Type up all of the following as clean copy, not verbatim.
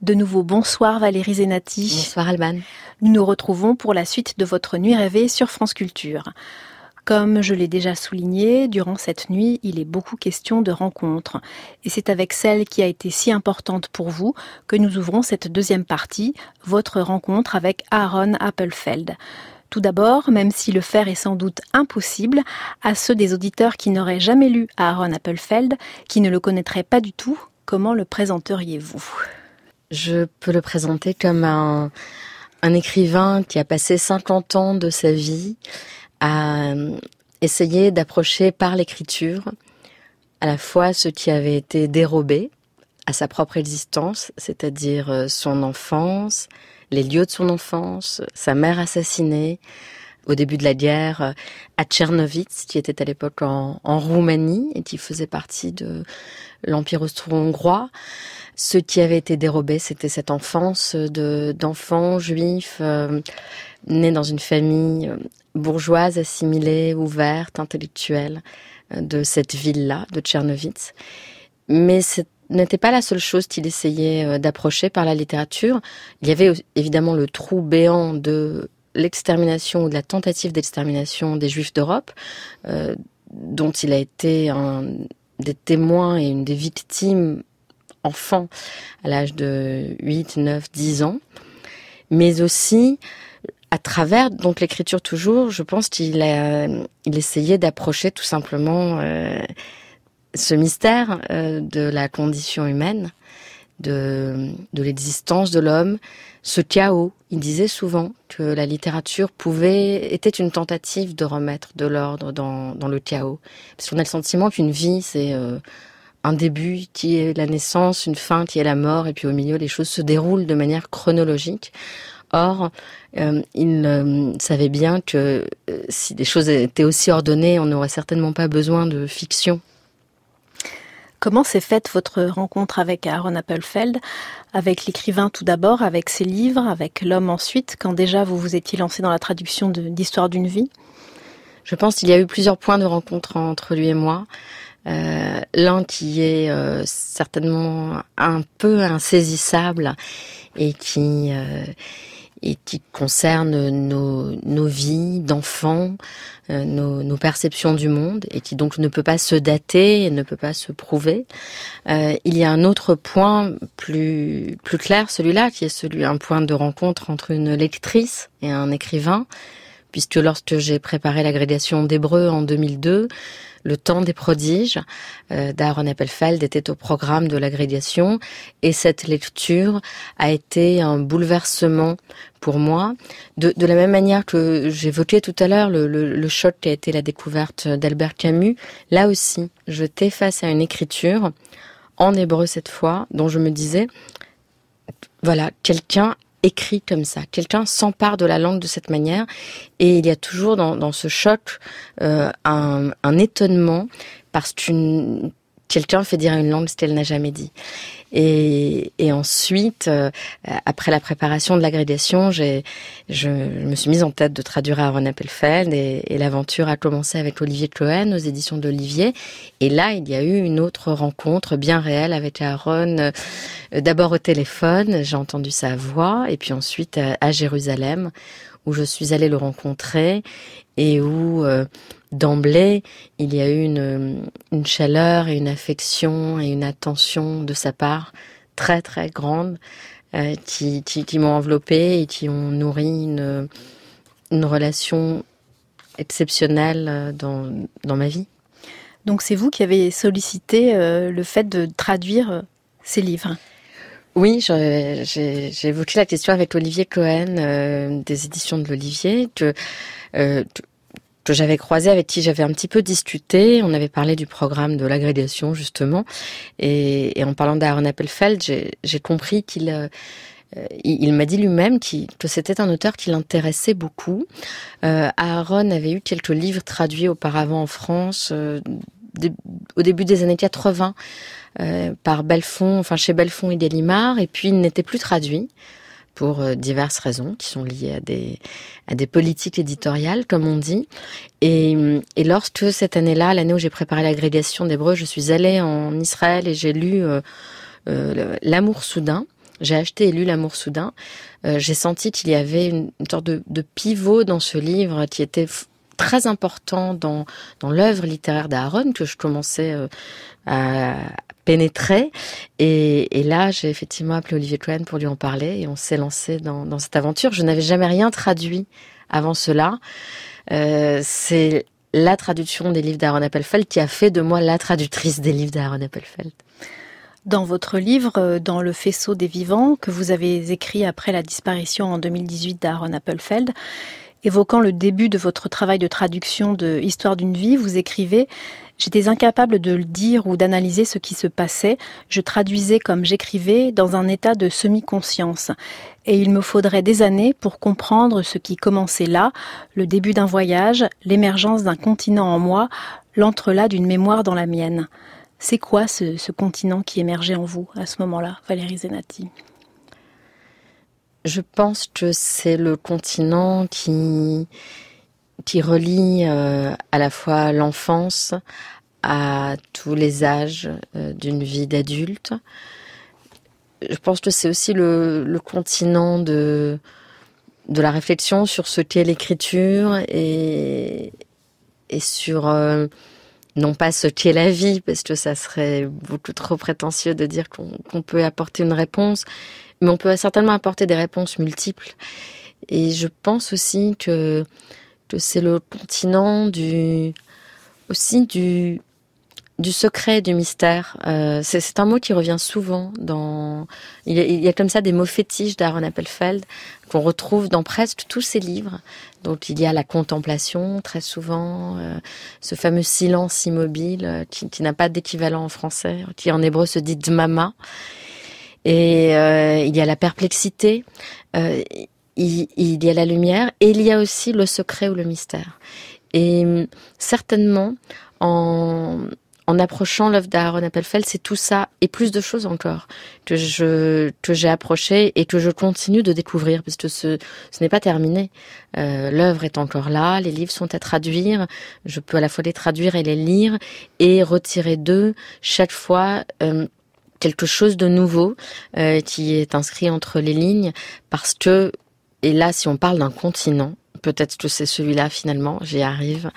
De nouveau, bonsoir Valérie Zenati. Bonsoir Alban. Nous nous retrouvons pour la suite de votre Nuit rêvée sur France Culture. Comme je l'ai déjà souligné, durant cette nuit, il est beaucoup question de rencontres. Et c'est avec celle qui a été si importante pour vous que nous ouvrons cette deuxième partie, votre rencontre avec Aaron Appelfeld. Tout d'abord, même si le faire est sans doute impossible, à ceux des auditeurs qui n'auraient jamais lu Aaron Appelfeld, qui ne le connaîtraient pas du tout, comment le présenteriez-vous ? Je peux le présenter comme un écrivain qui a passé 50 ans de sa vie à essayer d'approcher par l'écriture à la fois ce qui avait été dérobé à sa propre existence, c'est-à-dire son enfance, les lieux de son enfance, sa mère assassinée au début de la guerre à Tchernovitz, qui était à l'époque en Roumanie et qui faisait partie de l'Empire austro-hongrois. Ce qui avait été dérobé, c'était cette enfance d'enfants juifs nés dans une famille bourgeoise, assimilée, ouverte, intellectuelle de cette ville-là, de Tchernovitz. Mais ce n'était pas la seule chose qu'il essayait d'approcher par la littérature. Il y avait évidemment le trou béant de l'extermination ou de la tentative d'extermination des Juifs d'Europe, dont il a été un des témoins et une des victimes enfant à l'âge de 8, 9, 10 ans, mais aussi à travers donc l'écriture toujours, je pense qu'il essayait d'approcher tout simplement ce mystère de la condition humaine, de l'existence de l'homme, ce chaos. Il disait souvent que la littérature était une tentative de remettre de l'ordre dans le chaos, parce qu'on a le sentiment qu'une vie c'est un début qui est la naissance, une fin qui est la mort, et puis au milieu, les choses se déroulent de manière chronologique. Or, il savait bien que si les choses étaient aussi ordonnées, on n'aurait certainement pas besoin de fiction. Comment s'est faite votre rencontre avec Aaron Appelfeld, avec l'écrivain tout d'abord, avec ses livres, avec l'homme ensuite, quand déjà vous vous étiez lancé dans la traduction d'Histoire d'une vie ? Je pense qu'il y a eu plusieurs points de rencontre entre lui et moi. L'un qui est certainement un peu insaisissable et qui concerne nos vies d'enfants, nos perceptions du monde, et qui donc ne peut pas se dater et ne peut pas se prouver. Il y a un autre point plus clair, celui-là, qui est un point de rencontre entre une lectrice et un écrivain, puisque lorsque j'ai préparé l'agrégation d'hébreu en 2002, Le Temps des prodiges d'Aaron Appelfeld était au programme de l'agrégation, et cette lecture a été un bouleversement pour moi. De la même manière que j'évoquais tout à l'heure le choc qui a été la découverte d'Albert Camus, là aussi, j'étais face à une écriture, en hébreu cette fois, dont je me disais, voilà, quelqu'un écrit comme ça, quelqu'un s'empare de la langue de cette manière, et il y a toujours dans ce choc un étonnement, parce que quelqu'un fait dire à une langue ce qu'elle n'a jamais dit. Et ensuite, après la préparation de l'agrégation, je me suis mise en tête de traduire Aaron Appelfeld, et l'aventure a commencé avec Olivier Cohen aux éditions d'Olivier. Et là, il y a eu une autre rencontre bien réelle avec Aaron. D'abord au téléphone, j'ai entendu sa voix, et puis ensuite à Jérusalem, où je suis allée le rencontrer, et où d'emblée, il y a eu une chaleur et une affection et une attention de sa part très très grande, qui m'ont enveloppée et qui ont nourri une relation exceptionnelle dans ma vie. Donc c'est vous qui avez sollicité le fait de traduire ces livres ? Oui, j'ai évoqué la question avec Olivier Cohen des éditions de l'Olivier, que j'avais croisé, avec qui j'avais un petit peu discuté. On avait parlé du programme de l'agrégation, justement. Et en parlant d'Aaron Appelfeld, j'ai compris qu'il m'a dit lui-même que c'était un auteur qui l'intéressait beaucoup. Aaron avait eu quelques livres traduits auparavant en France, au début des années 80, par Belfond, enfin chez Belfond et Gallimard, et puis il n'était plus traduit pour diverses raisons qui sont liées à des politiques éditoriales, comme on dit. Et lorsque cette année-là, l'année où j'ai préparé l'agrégation d'hébreu, je suis allée en Israël et j'ai lu L'amour soudain j'ai acheté et lu L'amour soudain, j'ai senti qu'il y avait une sorte de pivot dans ce livre qui était très important dans l'œuvre littéraire d'Aaron, que je commençais à pénétrer. Et là, j'ai effectivement appelé Olivier Cohen pour lui en parler, et on s'est lancé dans cette aventure. Je n'avais jamais rien traduit avant cela. C'est la traduction des livres d'Aaron Appelfeld qui a fait de moi la traductrice des livres d'Aaron Appelfeld. Dans votre livre, dans Le faisceau des vivants, que vous avez écrit après la disparition en 2018 d'Aaron Appelfeld, évoquant le début de votre travail de traduction de Histoire d'une vie, vous écrivez « J'étais incapable de le dire ou d'analyser ce qui se passait. Je traduisais comme j'écrivais dans un état de semi-conscience. Et il me faudrait des années pour comprendre ce qui commençait là, le début d'un voyage, l'émergence d'un continent en moi, l'entrelac d'une mémoire dans la mienne. » C'est quoi ce continent qui émergeait en vous à ce moment-là, Valérie Zenati ? Je pense que c'est le continent qui relie à la fois l'enfance à tous les âges d'une vie d'adulte. Je pense que c'est aussi le continent de la réflexion sur ce qu'est l'écriture et sur non pas ce qu'est la vie, parce que ça serait beaucoup trop prétentieux de dire qu'on peut apporter une réponse, mais on peut certainement apporter des réponses multiples. Et je pense aussi que c'est le continent du secret, du mystère. C'est un mot qui revient souvent il y a comme ça des mots fétiches d'Aaron Appelfeld qu'on retrouve dans presque tous ses livres. Donc il y a la contemplation, très souvent, ce fameux silence immobile qui n'a pas d'équivalent en français, qui en hébreu se dit dmama. Et il y a la perplexité, il y a la lumière, et il y a aussi le secret ou le mystère. Et certainement, en approchant l'œuvre d'Aaron Appelfeld, c'est tout ça et plus de choses encore que j'ai approché et que je continue de découvrir, parce que ce n'est pas terminé. L'œuvre est encore là, les livres sont à traduire. Je peux à la fois les traduire et les lire et retirer d'eux chaque fois quelque chose de nouveau qui est inscrit entre les lignes, parce que, et là, si on parle d'un continent, peut-être que c'est celui-là finalement, j'y arrive.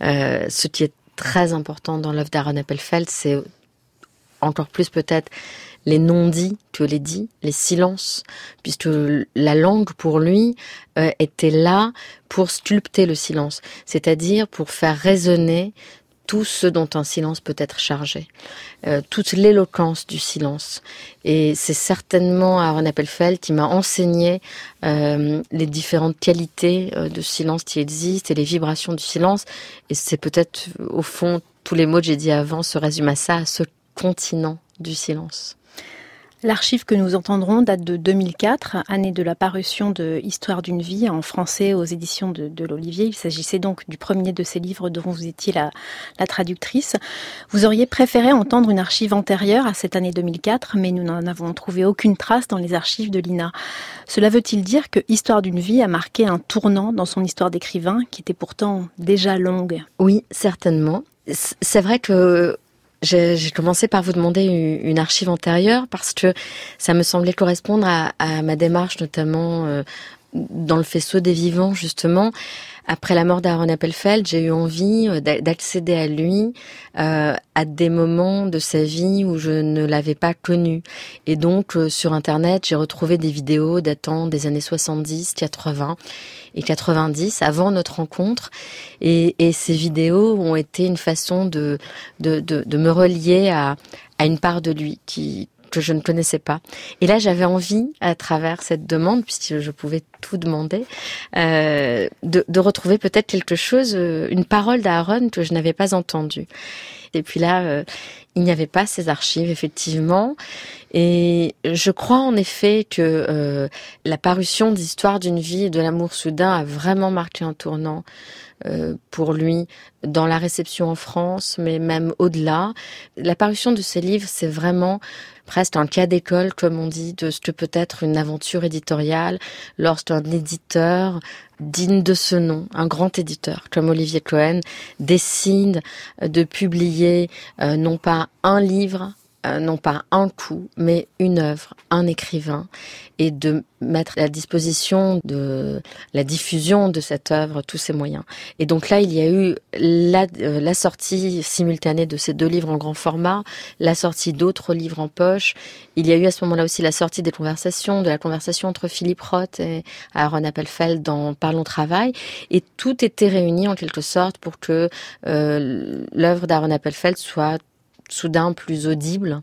Ce qui est très important dans l'œuvre d'Aaron Appelfeld, c'est encore plus peut-être les non-dits que les dits, les silences, puisque la langue pour lui était là pour sculpter le silence, c'est-à-dire pour faire résonner tout ce dont un silence peut être chargé, toute l'éloquence du silence. Et c'est certainement Aaron Appelfeld qui m'a enseigné les différentes qualités de silence qui existent et les vibrations du silence. Et c'est peut-être, au fond, tous les mots que j'ai dit avant se résument à ça, à ce continent du silence. L'archive que nous entendrons date de 2004, année de la parution de Histoire d'une vie en français aux éditions de l'Olivier. Il s'agissait donc du premier de ces livres dont vous étiez la traductrice. Vous auriez préféré entendre une archive antérieure à cette année 2004, mais nous n'en avons trouvé aucune trace dans les archives de l'INA. Cela veut-il dire que Histoire d'une vie a marqué un tournant dans son histoire d'écrivain, qui était pourtant déjà longue ? Oui, certainement. C'est vrai que j'ai commencé par vous demander une archive antérieure parce que ça me semblait correspondre à ma démarche, notamment dans Le faisceau des vivants, justement. Après la mort d'Aaron Appelfeld, j'ai eu envie d'accéder à lui à des moments de sa vie où je ne l'avais pas connu. Et donc, sur Internet, j'ai retrouvé des vidéos datant des années 70, 80 et 90, avant notre rencontre. Et ces vidéos ont été une façon de me relier à une part de lui que je ne connaissais pas. Et là, j'avais envie, à travers cette demande, puisque je pouvais tout demander, de retrouver peut-être quelque chose, une parole d'Aaron que je n'avais pas entendue. Et puis là, il n'y avait pas ces archives, effectivement. Et je crois en effet que la parution d'Histoire d'une vie et de l'amour soudain a vraiment marqué un tournant pour lui dans la réception en France, mais même au-delà. La parution de ces livres, c'est vraiment presque un cas d'école, comme on dit, de ce que peut être une aventure éditoriale lorsqu'un éditeur digne de ce nom, un grand éditeur comme Olivier Cohen, décide de publier non pas un livre non pas un coup, mais une œuvre, un écrivain, et de mettre à disposition de la diffusion de cette œuvre tous ses moyens. Et donc là, il y a eu la sortie simultanée de ces 2 livres en grand format, la sortie d'autres livres en poche. Il y a eu à ce moment-là aussi la sortie de la conversation entre Philippe Roth et Aaron Appelfeld dans Parlons Travail. Et tout était réuni en quelque sorte pour que l'œuvre d'Aaron Appelfeld soit soudain plus audible.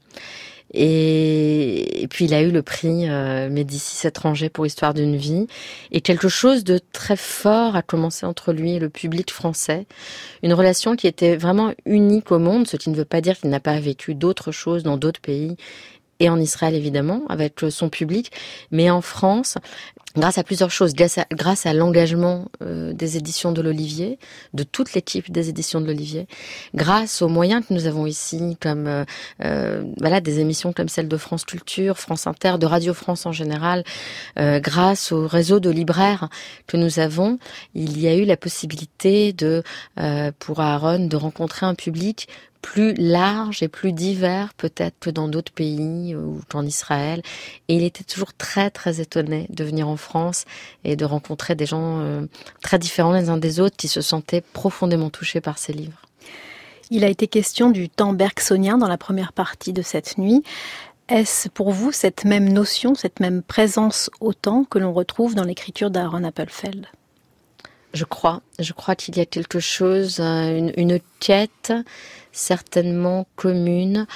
Et puis il a eu le prix Médicis étranger pour Histoire d'une vie. Et quelque chose de très fort a commencé entre lui et le public français. Une relation qui était vraiment unique au monde, ce qui ne veut pas dire qu'il n'a pas vécu d'autres choses dans d'autres pays, et en Israël évidemment, avec son public, mais en France, grâce à plusieurs choses, grâce à l'engagement des éditions de l'Olivier, de toute l'équipe des éditions de l'Olivier, grâce aux moyens que nous avons ici, comme des émissions comme celle de France Culture, France Inter, de Radio France en général, grâce au réseau de libraires que nous avons, il y a eu la possibilité pour Aaron de rencontrer un public plus large et plus divers peut-être que dans d'autres pays ou qu'en Israël. Et il était toujours très très étonné de venir en France et de rencontrer des gens très différents les uns des autres qui se sentaient profondément touchés par ces livres. Il a été question du temps bergsonien dans la première partie de cette nuit. Est-ce pour vous cette même notion, cette même présence au temps que l'on retrouve dans l'écriture d'Aaron Appelfeld ? Je crois qu'il y a quelque chose, une quête certainement commune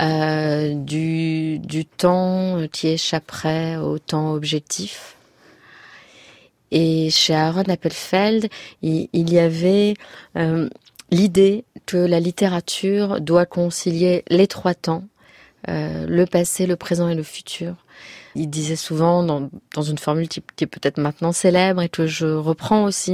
du temps qui échapperait au temps objectif. Et chez Aaron Appelfeld, il y avait l'idée que la littérature doit concilier les 3 temps, le passé, le présent et le futur. Il disait souvent dans une formule qui est peut-être maintenant célèbre et que je reprends aussi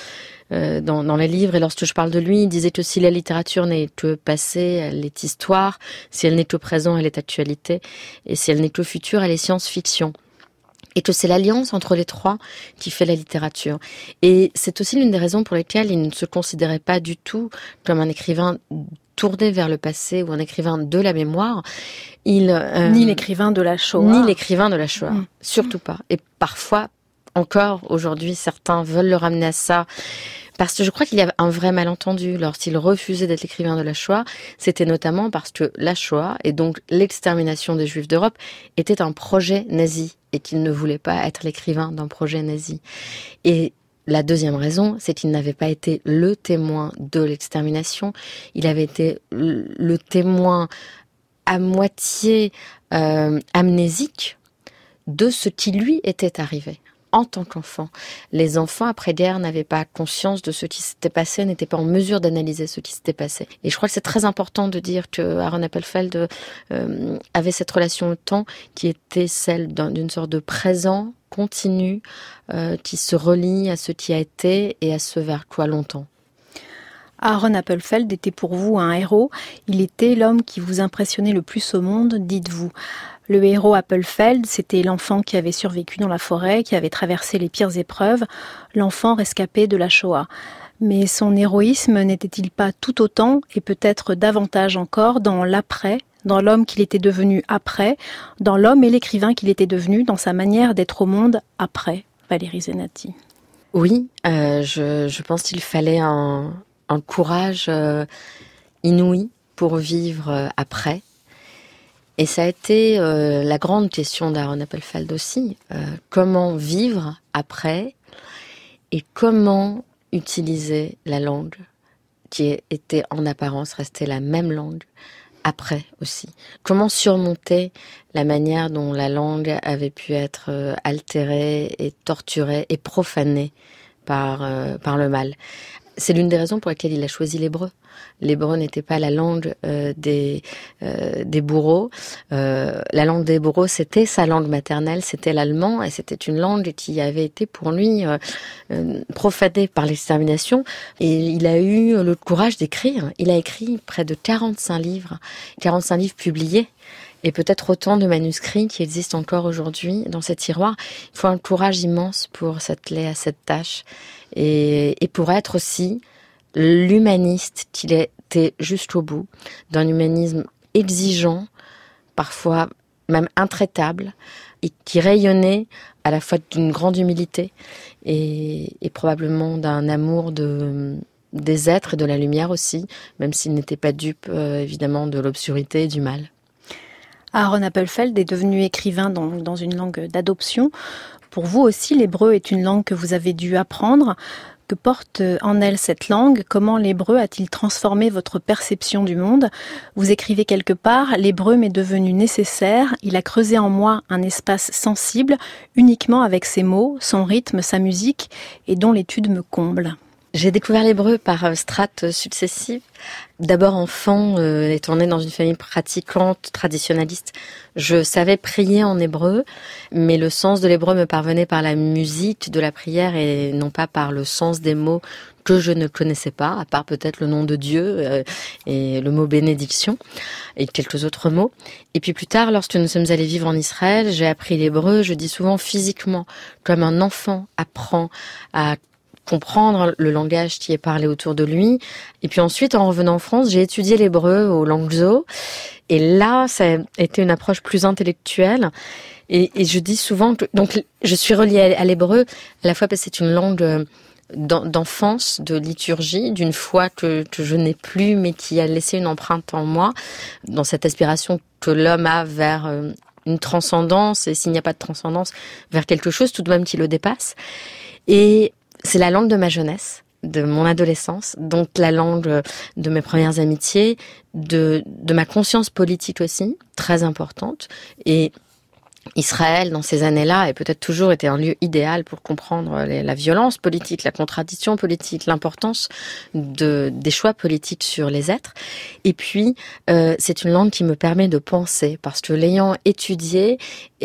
dans les livres, et lorsque je parle de lui, il disait que si la littérature n'est que passé, elle est histoire, si elle n'est que présent, elle est actualité, et si elle n'est que futur, elle est science-fiction. Et que c'est l'alliance entre les 3 qui fait la littérature. Et c'est aussi l'une des raisons pour lesquelles il ne se considérait pas du tout comme un écrivain tourné vers le passé ou un écrivain de la mémoire. Ni l'écrivain de la Shoah. Ni l'écrivain de la Shoah, surtout pas. Et parfois, encore aujourd'hui, certains veulent le ramener à ça. Parce que je crois qu'il y a un vrai malentendu. Lorsqu'il refusait d'être l'écrivain de la Shoah, c'était notamment parce que la Shoah, et donc l'extermination des Juifs d'Europe, était un projet nazi, et qu'il ne voulait pas être l'écrivain d'un projet nazi. Et la deuxième raison, c'est qu'il n'avait pas été le témoin de l'extermination, il avait été le témoin à moitié amnésique de ce qui lui était arrivé en tant qu'enfant. Les enfants après-guerre n'avaient pas conscience de ce qui s'était passé, n'étaient pas en mesure d'analyser ce qui s'était passé. Et je crois que c'est très important de dire que Aaron Appelfeld avait cette relation au temps qui était celle d'une sorte de présent continu qui se relie à ce qui a été et à ce vers quoi longtemps. Aaron Appelfeld était pour vous un héros. Il était l'homme qui vous impressionnait le plus au monde, dites-vous. Le héros Appelfeld, c'était l'enfant qui avait survécu dans la forêt, qui avait traversé les pires épreuves, l'enfant rescapé de la Shoah. Mais son héroïsme n'était-il pas tout autant, et peut-être davantage encore, dans l'après, dans l'homme qu'il était devenu après, dans l'homme et l'écrivain qu'il était devenu, dans sa manière d'être au monde après, Valérie Zenati? Oui, je pense qu'il fallait un courage inouï pour vivre après. Et ça a été la grande question d'Aaron Appelfeld aussi. Comment vivre après et comment utiliser la langue qui était en apparence restée la même langue après aussi. Comment surmonter la manière dont la langue avait pu être altérée et torturée et profanée par le mal. C'est l'une des raisons pour lesquelles il a choisi l'hébreu. L'hébreu n'était pas la langue des bourreaux. La langue des bourreaux, c'était sa langue maternelle, c'était l'allemand, et c'était une langue qui avait été pour lui profanée par l'extermination. Et il a eu le courage d'écrire. Il a écrit près de 45 livres publiés. Et peut-être autant de manuscrits qui existent encore aujourd'hui dans ces tiroirs. Il faut un courage immense pour s'atteler à cette tâche et pour être aussi l'humaniste qu'il était jusqu'au bout, d'un humanisme exigeant, parfois même intraitable, et qui rayonnait à la fois d'une grande humilité et probablement d'un amour des êtres et de la lumière aussi, même s'il n'était pas dupe évidemment de l'obscurité et du mal. Aaron Appelfeld est devenu écrivain dans une langue d'adoption. Pour vous aussi, l'hébreu est une langue que vous avez dû apprendre. Que porte en elle cette langue? Comment l'hébreu a-t-il transformé votre perception du monde? Vous écrivez quelque part, l'hébreu m'est devenu nécessaire, il a creusé en moi un espace sensible, uniquement avec ses mots, son rythme, sa musique, et dont l'étude me comble. J'ai découvert l'hébreu par strates successives. D'abord enfant, étant née dans une famille pratiquante, traditionnaliste, je savais prier en hébreu, mais le sens de l'hébreu me parvenait par la musique de la prière et non pas par le sens des mots que je ne connaissais pas, à part peut-être le nom de Dieu et le mot bénédiction et quelques autres mots. Et puis plus tard, lorsque nous sommes allés vivre en Israël, j'ai appris l'hébreu, je dis souvent physiquement, comme un enfant apprend à comprendre le langage qui est parlé autour de lui. Et puis ensuite, en revenant en France, j'ai étudié l'hébreu au Langso. Et là, ça a été une approche plus intellectuelle. Et je dis souvent que, donc, je suis reliée à l'hébreu, à la fois parce que c'est une langue d'enfance, de liturgie, d'une foi que je n'ai plus, mais qui a laissé une empreinte en moi, dans cette aspiration que l'homme a vers une transcendance, et s'il n'y a pas de transcendance, vers quelque chose tout de même qui le dépasse. Et c'est la langue de ma jeunesse, de mon adolescence, donc la langue de mes premières amitiés, de ma conscience politique aussi, très importante. Et Israël, dans ces années-là, a peut-être toujours été un lieu idéal pour comprendre la violence politique, la contradiction politique, l'importance des choix politiques sur les êtres. Et puis, c'est une langue qui me permet de penser, parce que l'ayant étudiée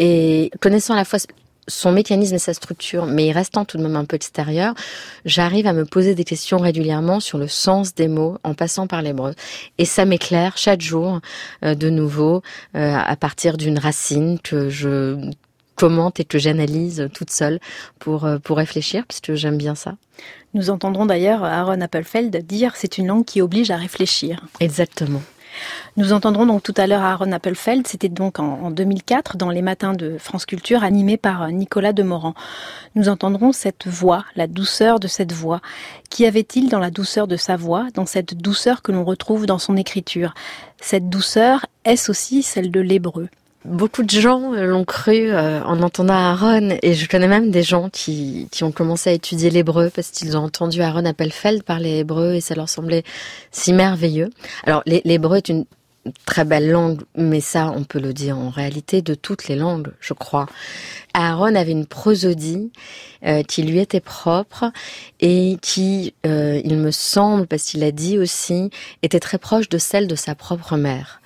et connaissant à la fois son mécanisme et sa structure, mais y restant tout de même un peu extérieur, j'arrive à me poser des questions régulièrement sur le sens des mots en passant par l'hébreu. Et ça m'éclaire chaque jour de nouveau à partir d'une racine que je commente et que j'analyse toute seule pour réfléchir, puisque j'aime bien ça. Nous entendrons d'ailleurs Aaron Appelfeld dire « c'est une langue qui oblige à réfléchir ». Exactement. Nous entendrons donc tout à l'heure Aaron Appelfeld, c'était donc en 2004 dans les matins de France Culture animés par Nicolas Demorand. Nous entendrons cette voix, la douceur de cette voix. Qu'y avait-il dans la douceur de sa voix, dans cette douceur que l'on retrouve dans son écriture? Cette douceur, est-ce aussi celle de l'hébreu? Beaucoup de gens l'ont cru en entendant Aaron, et je connais même des gens qui ont commencé à étudier l'hébreu parce qu'ils ont entendu Aaron Appelfeld parler hébreu et ça leur semblait si merveilleux. Alors l'hébreu est une très belle langue, mais ça on peut le dire en réalité de toutes les langues, je crois. Aaron avait une prosodie qui lui était propre et qui, il me semble, parce qu'il l'a dit aussi, était très proche de celle de sa propre mère.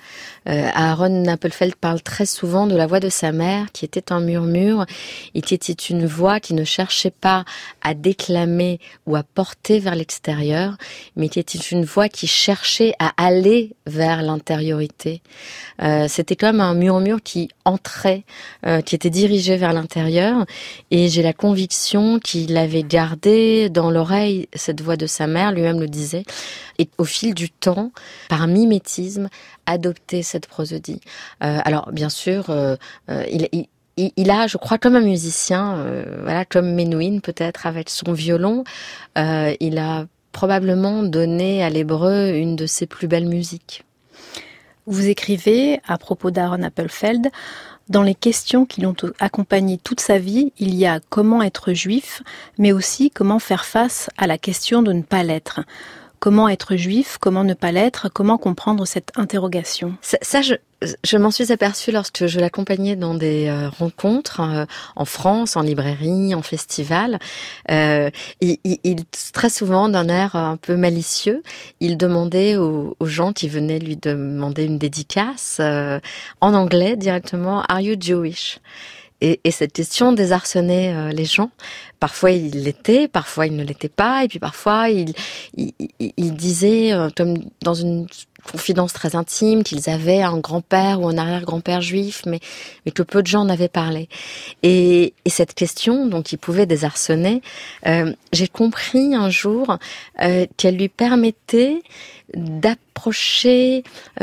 Aaron Appelfeld parle très souvent de la voix de sa mère qui était un murmure et qui était une voix qui ne cherchait pas à déclamer ou à porter vers l'extérieur, mais qui était une voix qui cherchait à aller vers l'intériorité. C'était comme un murmure qui entrait, qui était dirigé vers l'intérieur, et j'ai la conviction qu'il avait gardé dans l'oreille cette voix de sa mère, lui-même le disait, et au fil du temps, par mimétisme, adopté cette prosodie. Alors bien sûr, il a, je crois, comme un musicien, voilà, comme Menuhin peut-être avec son violon, il a probablement donné à l'hébreu une de ses plus belles musiques. Vous écrivez, à propos d'Aaron Appelfeld, dans les questions qui l'ont accompagné toute sa vie, il y a comment être juif, mais aussi comment faire face à la question de ne pas l'être. Comment être juif, comment ne pas l'être, comment comprendre cette interrogation? Ça je m'en suis aperçue lorsque je l'accompagnais dans des rencontres en France, en librairie, en festival. Il très souvent, d'un air un peu malicieux, il demandait aux gens qui venaient lui demander une dédicace en anglais directement, « Are you Jewish ?» Et cette question désarçonnait les gens. Parfois il l'était, parfois il ne l'était pas, et puis parfois il disait, comme dans une confidence très intime, qu'ils avaient un grand-père ou un arrière-grand-père juif, mais que peu de gens en avaient parlé. Et cette question, donc, qui pouvait désarçonner, j'ai compris un jour qu'elle lui permettait d'approcher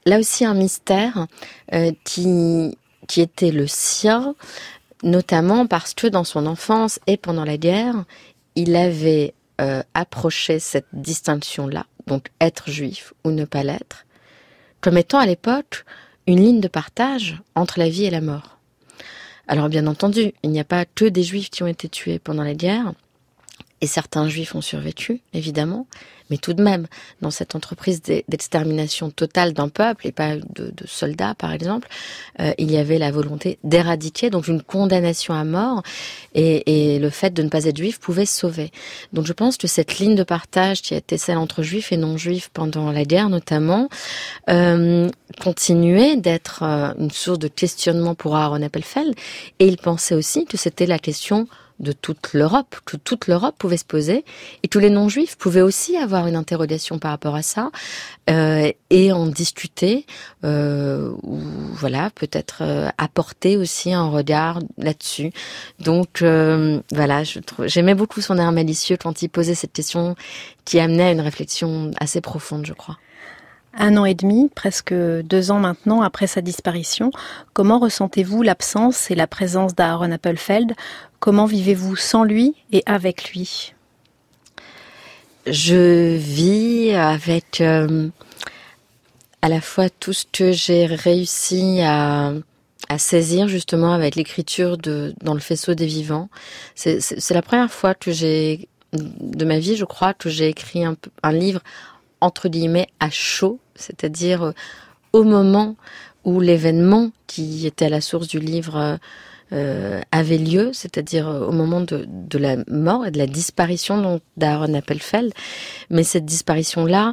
là aussi un mystère qui était le sien, notamment parce que dans son enfance et pendant la guerre, il avait approché cette distinction-là, donc être juif ou ne pas l'être, comme étant à l'époque une ligne de partage entre la vie et la mort. Alors bien entendu, il n'y a pas que des juifs qui ont été tués pendant la guerre, et certains juifs ont survécu, évidemment, mais tout de même, dans cette entreprise d'extermination totale d'un peuple, et pas de soldats par exemple, il y avait la volonté d'éradiquer, donc une condamnation à mort, et le fait de ne pas être juif pouvait sauver. Donc je pense que cette ligne de partage qui a été celle entre juifs et non-juifs pendant la guerre notamment, continuait d'être une source de questionnement pour Aaron Appelfeld, et il pensait aussi que c'était la question de toute l'Europe, que toute l'Europe pouvait se poser, et tous les non-juifs pouvaient aussi avoir une interrogation par rapport à ça, et en discuter, ou voilà, peut-être apporter aussi un regard là-dessus. Donc voilà, j'aimais beaucoup son air malicieux quand il posait cette question qui amenait à une réflexion assez profonde, je crois. 1 an et demi, presque 2 ans maintenant après sa disparition, comment ressentez-vous l'absence et la présence d'Aaron Appelfeld ? Comment vivez-vous sans lui et avec lui ? Je vis avec à la fois tout ce que j'ai réussi à saisir justement avec l'écriture dans le faisceau des vivants. C'est la première fois de ma vie, je crois, que j'ai écrit un livre entre guillemets à chaud, c'est-à-dire au moment où l'événement qui était à la source du livre avait lieu, c'est-à-dire au moment de la mort et de la disparition d'Aaron Appelfeld. Mais cette disparition-là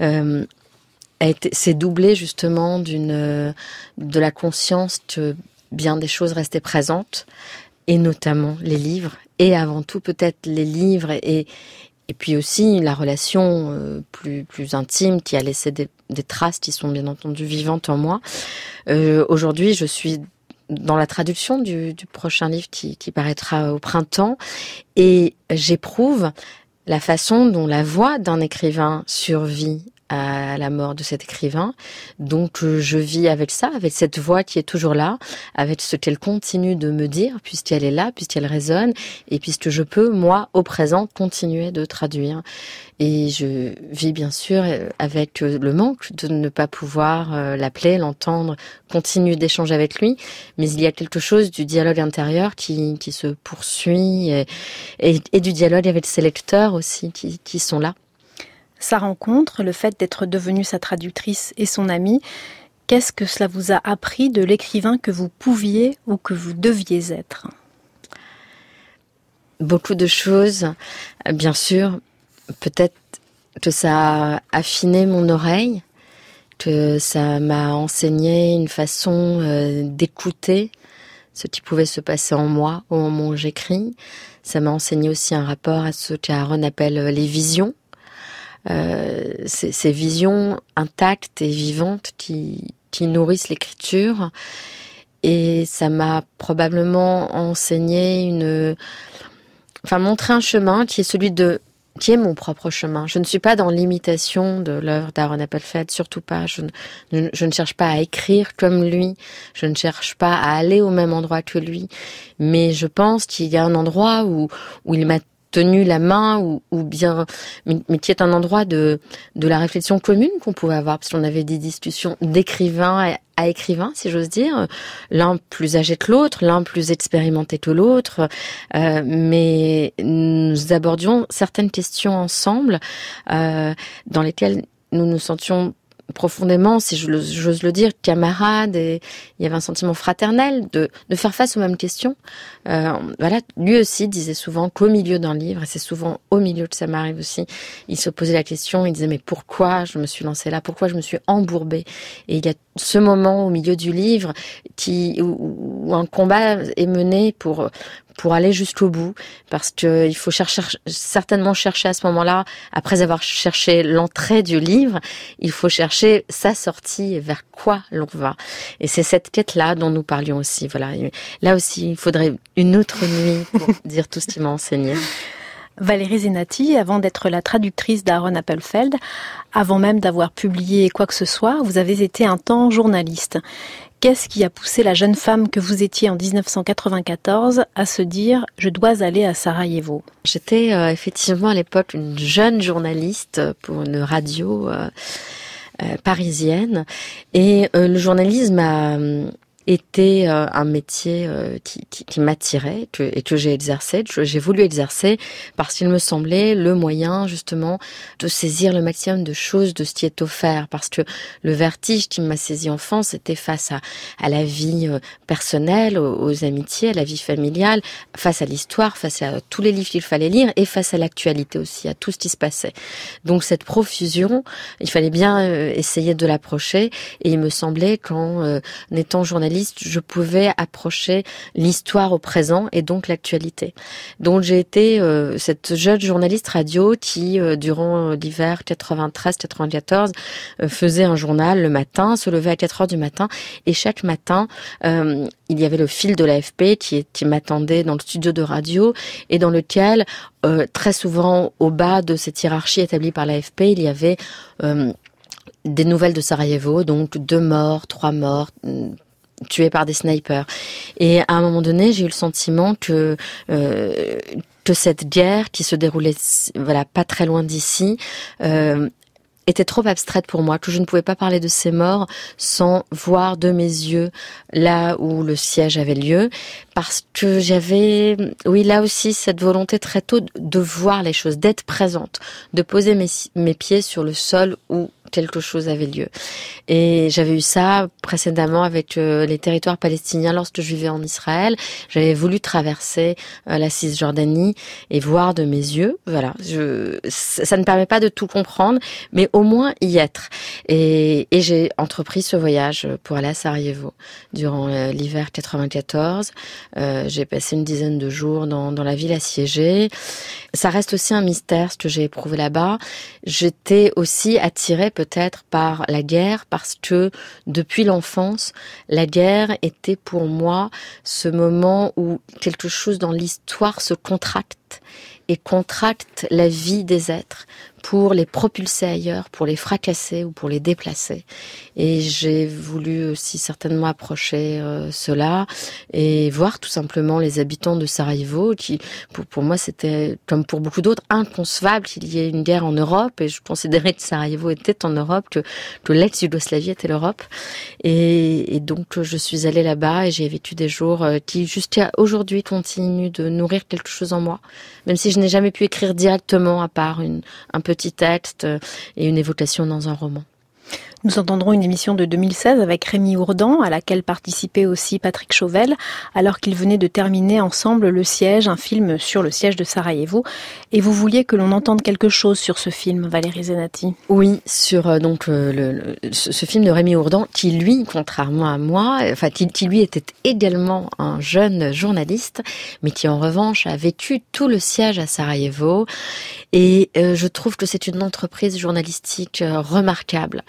s'est doublée justement de la conscience que bien des choses restaient présentes, et notamment les livres, et avant tout peut-être les livres et puis aussi la relation plus intime qui a laissé des traces qui sont bien entendu vivantes en moi. Aujourd'hui, je suis dans la traduction du prochain livre qui paraîtra au printemps, et j'éprouve la façon dont la voix d'un écrivain survit à la mort de cet écrivain. Donc je vis avec ça, avec cette voix qui est toujours là, avec ce qu'elle continue de me dire, puisqu'elle est là, puisqu'elle résonne, et puisque je peux, moi, au présent, continuer de traduire. Et je vis bien sûr avec le manque de ne pas pouvoir l'appeler, l'entendre, continuer d'échanger avec lui, mais il y a quelque chose du dialogue intérieur qui se poursuit, et du dialogue avec ses lecteurs aussi, qui sont là. Sa rencontre, le fait d'être devenue sa traductrice et son amie, qu'est-ce que cela vous a appris de l'écrivain que vous pouviez ou que vous deviez être ? Beaucoup de choses, bien sûr. Peut-être que ça a affiné mon oreille, que ça m'a enseigné une façon d'écouter ce qui pouvait se passer en moi au moment où j'écris. Ça m'a enseigné aussi un rapport à ce qu'Aaron appelle les visions. Ces visions intactes et vivantes qui nourrissent l'écriture, et ça m'a probablement enseigné montré un chemin qui est qui est mon propre chemin. Je ne suis pas dans l'imitation de l'œuvre d'Aaron Appelfeld, surtout pas. Je ne cherche pas à écrire comme lui, je ne cherche pas à aller au même endroit que lui, mais je pense qu'il y a un endroit où il m'a tenu la main, ou bien, mais qui est un endroit de la réflexion commune qu'on pouvait avoir, parce qu'on avait des discussions d'écrivain à écrivain, si j'ose dire, l'un plus âgé que l'autre, l'un plus expérimenté que l'autre, mais nous abordions certaines questions ensemble, dans lesquelles nous nous sentions profondément, si j'ose le dire, camarades, et il y avait un sentiment fraternel de faire face aux mêmes questions. Voilà, lui aussi disait souvent qu'au milieu d'un livre, et c'est souvent au milieu que ça m'arrive aussi, il se posait la question, il disait mais pourquoi je me suis lancée là, pourquoi je me suis embourbée? Et il y a ce moment au milieu du livre où un combat est mené pour aller jusqu'au bout, parce que il faut certainement chercher à ce moment-là, après avoir cherché l'entrée du livre, il faut chercher sa sortie et vers quoi l'on va. Et c'est cette quête-là dont nous parlions aussi. Voilà. Là aussi, il faudrait une autre nuit pour dire tout ce qu'il m'a enseigné. Valérie Zenati, avant d'être la traductrice d'Aaron Appelfeld, avant même d'avoir publié quoi que ce soit, vous avez été un temps journaliste. Qu'est-ce qui a poussé la jeune femme que vous étiez en 1994 à se dire « je dois aller à Sarajevo » ? J'étais effectivement à l'époque une jeune journaliste pour une radio parisienne et le journalisme a était un métier qui m'attirait et que j'ai exercé, que j'ai voulu exercer parce qu'il me semblait le moyen justement de saisir le maximum de choses de ce qui est offert, parce que le vertige qui m'a saisi enfant, c'était face à la vie personnelle, aux amitiés, à la vie familiale, face à l'histoire, face à tous les livres qu'il fallait lire et face à l'actualité aussi, à tout ce qui se passait. Donc cette profusion, il fallait bien essayer de l'approcher et il me semblait qu'en étant journaliste, je pouvais approcher l'histoire au présent et donc l'actualité. Donc j'ai été cette jeune journaliste radio qui, durant l'hiver 93-94, faisait un journal le matin, se levait à 4 heures du matin et chaque matin, il y avait le fil de l'AFP qui m'attendait dans le studio de radio et dans lequel, très souvent, au bas de cette hiérarchie établie par l'AFP, il y avait des nouvelles de Sarajevo, donc 2 morts, 3 morts, tués par des snipers. Et à un moment donné, j'ai eu le sentiment que cette guerre qui se déroulait, pas très loin d'ici, était trop abstraite pour moi, que je ne pouvais pas parler de ces morts sans voir de mes yeux là où le siège avait lieu, parce que j'avais, là aussi, cette volonté très tôt de voir les choses, d'être présente, de poser mes pieds sur le sol où quelque chose avait lieu. Et j'avais eu ça précédemment avec les territoires palestiniens lorsque je vivais en Israël. J'avais voulu traverser la Cisjordanie et voir de mes yeux. Voilà, ça ne permet pas de tout comprendre, mais au moins y être. Et j'ai entrepris ce voyage pour aller à Sarajevo durant l'hiver 94. J'ai passé une dizaine de jours dans la ville assiégée. Ça reste aussi un mystère ce que j'ai éprouvé là-bas. J'étais aussi attirée peut-être par la guerre parce que depuis l'enfance, la guerre était pour moi ce moment où quelque chose dans l'histoire se contracte et contracte la vie des êtres pour les propulser ailleurs, pour les fracasser ou pour les déplacer. Et j'ai voulu aussi certainement approcher cela et voir tout simplement les habitants de Sarajevo qui, pour moi, c'était, comme pour beaucoup d'autres, inconcevable qu'il y ait une guerre en Europe. Et je considérais que Sarajevo était en Europe, que l'ex-Yougoslavie était l'Europe. Et donc, je suis allée là-bas et j'ai vécu des jours qui, jusqu'à aujourd'hui, continuent de nourrir quelque chose en moi. Même si je n'ai jamais pu écrire directement, à part un petit texte et une évocation dans un roman. Nous entendrons une émission de 2016 avec Rémi Ourdan, à laquelle participait aussi Patrick Chauvel, alors qu'ils venaient de terminer ensemble Le Siège, un film sur le siège de Sarajevo. Et vous vouliez que l'on entende quelque chose sur ce film, Valérie Zenati. Oui, sur ce film de Rémi Ourdan, qui lui, contrairement à moi, qui lui était également un jeune journaliste, mais qui en revanche a vécu tout le siège à Sarajevo. Et je trouve que c'est une entreprise journalistique remarquable.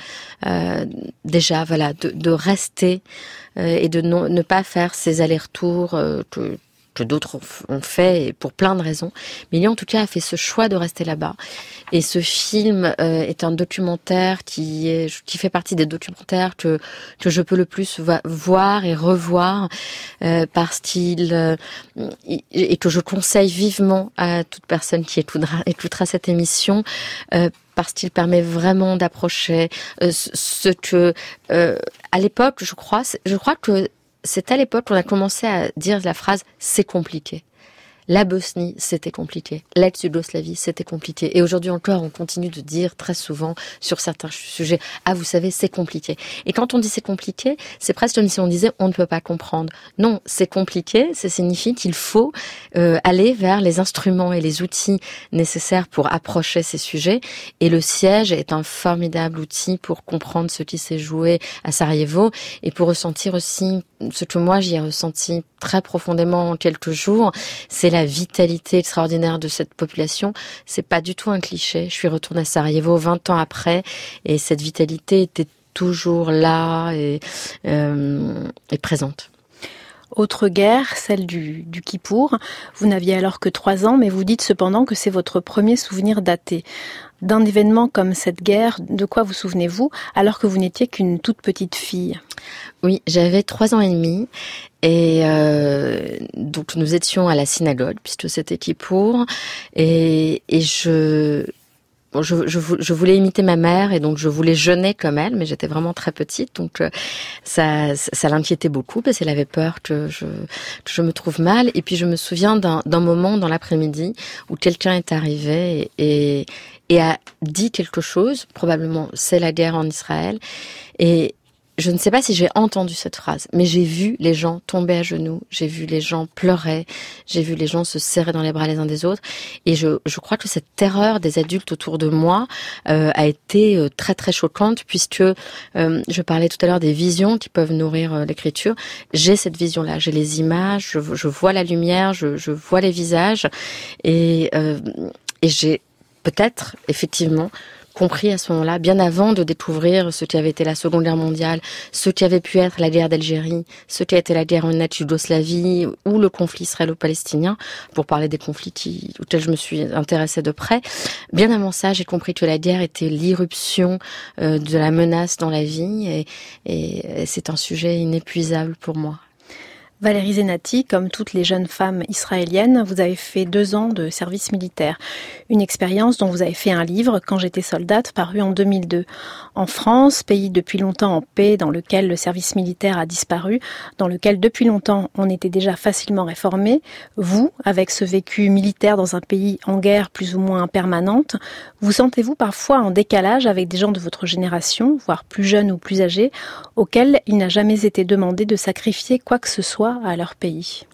Déjà, de rester et de ne pas faire ces allers-retours que d'autres ont fait et pour plein de raisons. Mais lui, en tout cas, a fait ce choix de rester là-bas. Et ce film est un documentaire qui fait partie des documentaires que je peux le plus voir et revoir parce qu'il et que je conseille vivement à toute personne qui écoutera cette émission parce qu'il permet vraiment d'approcher ce que à l'époque, je crois que c'est à l'époque qu'on a commencé à dire la phrase « c'est compliqué ». La Bosnie, c'était compliqué. L'ex-Yougoslavie, c'était compliqué. Et aujourd'hui encore, on continue de dire très souvent sur certains sujets « ah, vous savez, c'est compliqué ». Et quand on dit « c'est compliqué », c'est presque comme si on disait « on ne peut pas comprendre ». Non, c'est compliqué, ça signifie qu'il faut aller vers les instruments et les outils nécessaires pour approcher ces sujets. Et le siège est un formidable outil pour comprendre ce qui s'est joué à Sarajevo et pour ressentir aussi ce que moi j'y ai ressenti très profondément en quelques jours, c'est la vitalité extraordinaire de cette population. C'est pas du tout un cliché. Je suis retournée à Sarajevo 20 ans après et cette vitalité était toujours là et présente. Autre guerre, celle du Kippour. Vous n'aviez alors que 3 ans, mais vous dites cependant que c'est votre premier souvenir daté. D'un événement comme cette guerre, de quoi vous souvenez-vous, alors que vous n'étiez qu'une toute petite fille? Oui, j'avais 3 ans et demi et donc nous étions à la synagogue puisque c'était Kippour et je voulais imiter ma mère et donc je voulais jeûner comme elle, mais j'étais vraiment très petite, donc ça l'inquiétait beaucoup parce qu'elle avait peur que je me trouve mal. Et puis je me souviens d'un moment dans l'après-midi où quelqu'un est arrivé et a dit quelque chose, probablement c'est la guerre en Israël, et je ne sais pas si j'ai entendu cette phrase, mais j'ai vu les gens tomber à genoux, j'ai vu les gens pleurer, j'ai vu les gens se serrer dans les bras les uns des autres, et je crois que cette terreur des adultes autour de moi a été très très choquante, puisque je parlais tout à l'heure des visions qui peuvent nourrir l'écriture. J'ai cette vision-là, j'ai les images, je vois la lumière, je vois les visages, et j'ai peut-être effectivement compris à ce moment-là, bien avant de découvrir ce qui avait été la Seconde Guerre mondiale, ce qui avait pu être la guerre d'Algérie, ce qui a été la guerre en ex-Yougoslavie ou le conflit israélo-palestinien, pour parler des conflits auxquels je me suis intéressée de près. Bien avant ça, j'ai compris que la guerre était l'irruption de la menace dans la vie et c'est un sujet inépuisable pour moi. Valérie Zenati, comme toutes les jeunes femmes israéliennes, vous avez fait 2 ans de service militaire. Une expérience dont vous avez fait un livre, Quand j'étais soldate, paru en 2002. En France, pays depuis longtemps en paix, dans lequel le service militaire a disparu, dans lequel depuis longtemps on était déjà facilement réformé, vous, avec ce vécu militaire dans un pays en guerre plus ou moins permanente, vous sentez-vous parfois en décalage avec des gens de votre génération, voire plus jeunes ou plus âgés, auxquels il n'a jamais été demandé de sacrifier quoi que ce soit à leur pays?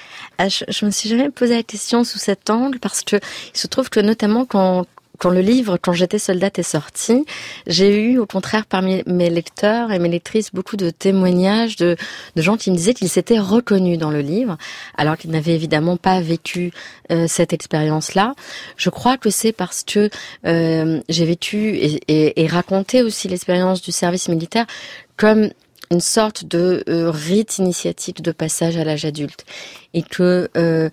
Je me suis jamais posé la question sous cet angle parce que il se trouve que notamment quand le livre Quand j'étais soldate est sorti, j'ai eu au contraire parmi mes lecteurs et mes lectrices beaucoup de témoignages de gens qui me disaient qu'ils s'étaient reconnus dans le livre alors qu'ils n'avaient évidemment pas vécu cette expérience-là. Je crois que c'est parce que j'ai vécu et raconté aussi l'expérience du service militaire comme une sorte de rite initiatique de passage à l'âge adulte. Et que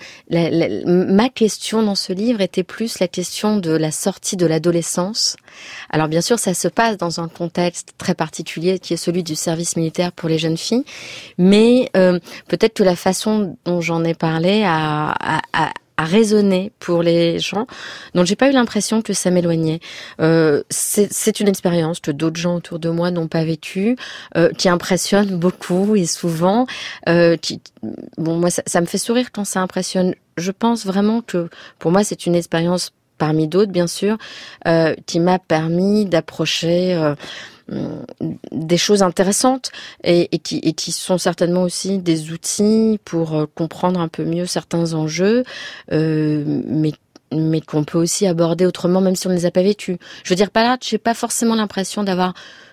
ma question dans ce livre était plus la question de la sortie de l'adolescence. Alors bien sûr, ça se passe dans un contexte très particulier qui est celui du service militaire pour les jeunes filles, mais peut-être que la façon dont j'en ai parlé a résonné pour les gens, dont j'ai pas eu l'impression que ça m'éloignait. C'est une expérience que d'autres gens autour de moi n'ont pas vécue, qui impressionne beaucoup et souvent. Moi, ça me fait sourire quand ça impressionne. Je pense vraiment que pour moi, c'est une expérience parmi d'autres, bien sûr, qui m'a permis d'approcher des choses intéressantes et qui sont certainement aussi des outils pour comprendre un peu mieux certains enjeux, mais qu'on peut aussi aborder autrement, même si on ne les a pas vécus. Je veux dire, pas là, j'ai pas forcément l'impression d'avoir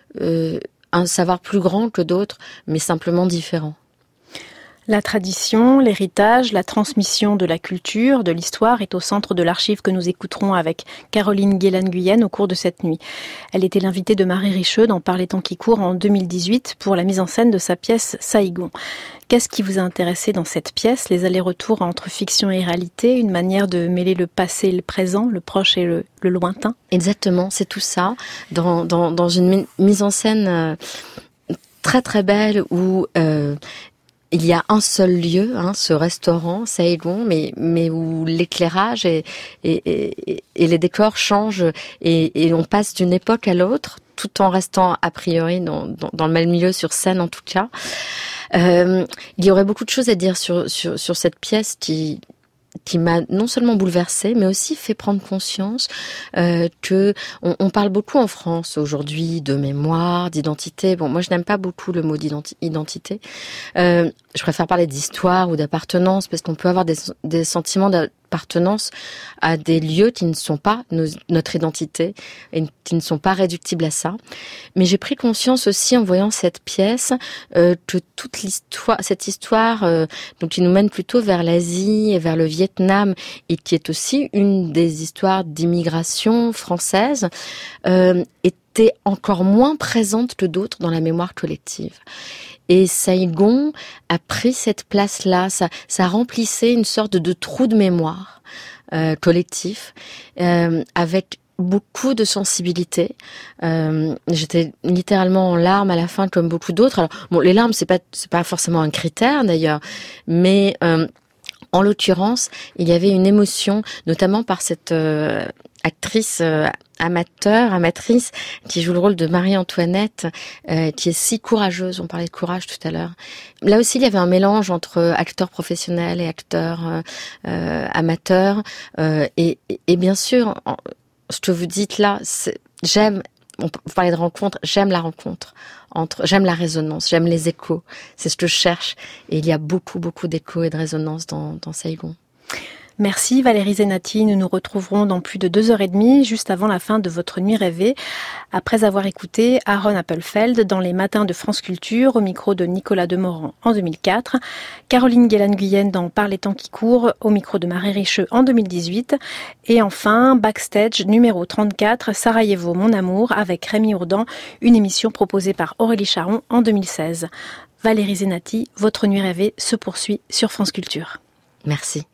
un savoir plus grand que d'autres, mais simplement différent. La tradition, l'héritage, la transmission de la culture, de l'histoire est au centre de l'archive que nous écouterons avec Caroline Guélan-Guyenne au cours de cette nuit. Elle était l'invitée de Marie Richeux dans Par les temps qui courent en 2018 pour la mise en scène de sa pièce Saïgon. Qu'est-ce qui vous a intéressé dans cette pièce? Les allers-retours entre fiction et réalité, une manière de mêler le passé et le présent, le proche et le lointain? Exactement, c'est tout ça. Dans une mise en scène très très belle où il y a un seul lieu, ce restaurant, Saïgon, mais où l'éclairage et les décors changent et on passe d'une époque à l'autre, tout en restant a priori dans le même milieu sur scène en tout cas. Il y aurait beaucoup de choses à dire sur cette pièce qui m'a non seulement bouleversée, mais aussi fait prendre conscience que on parle beaucoup en France aujourd'hui de mémoire, d'identité. Bon, moi je n'aime pas beaucoup le mot d'identité. Je préfère parler d'histoire ou d'appartenance parce qu'on peut avoir des sentiments d'appartenance à des lieux qui ne sont pas notre identité et qui ne sont pas réductibles à ça. Mais j'ai pris conscience aussi en voyant cette pièce que toute cette histoire donc qui nous mène plutôt vers l'Asie et vers le Vietnam et qui est aussi une des histoires d'immigration française est était encore moins présente que d'autres dans la mémoire collective. Et Saigon a pris cette place-là, ça remplissait une sorte de trou de mémoire collectif, avec beaucoup de sensibilité. J'étais littéralement en larmes à la fin, comme beaucoup d'autres. Alors, bon, les larmes, c'est pas forcément un critère d'ailleurs, mais en l'occurrence, il y avait une émotion, notamment par cette actrice amatrice, qui joue le rôle de Marie-Antoinette, qui est si courageuse. On parlait de courage tout à l'heure. Là aussi, il y avait un mélange entre acteurs professionnels et acteurs amateurs. Et bien sûr, ce que vous dites là, vous parlez de rencontre, j'aime la rencontre. J'aime la résonance, j'aime les échos. C'est ce que je cherche. Et il y a beaucoup, beaucoup d'échos et de résonance dans Saigon. Merci Valérie Zenati, nous nous retrouverons dans plus de 2h30, juste avant la fin de votre nuit rêvée, après avoir écouté Aaron Appelfeld dans les matins de France Culture, au micro de Nicolas Demorand en 2004, Caroline Guélan-Guyenne dans Par les temps qui courent, au micro de Marie Richeux en 2018, et enfin Backstage numéro 34, Sarajevo mon amour, avec Rémi Ourdan, une émission proposée par Aurélie Charon en 2016. Valérie Zenati, votre nuit rêvée se poursuit sur France Culture. Merci.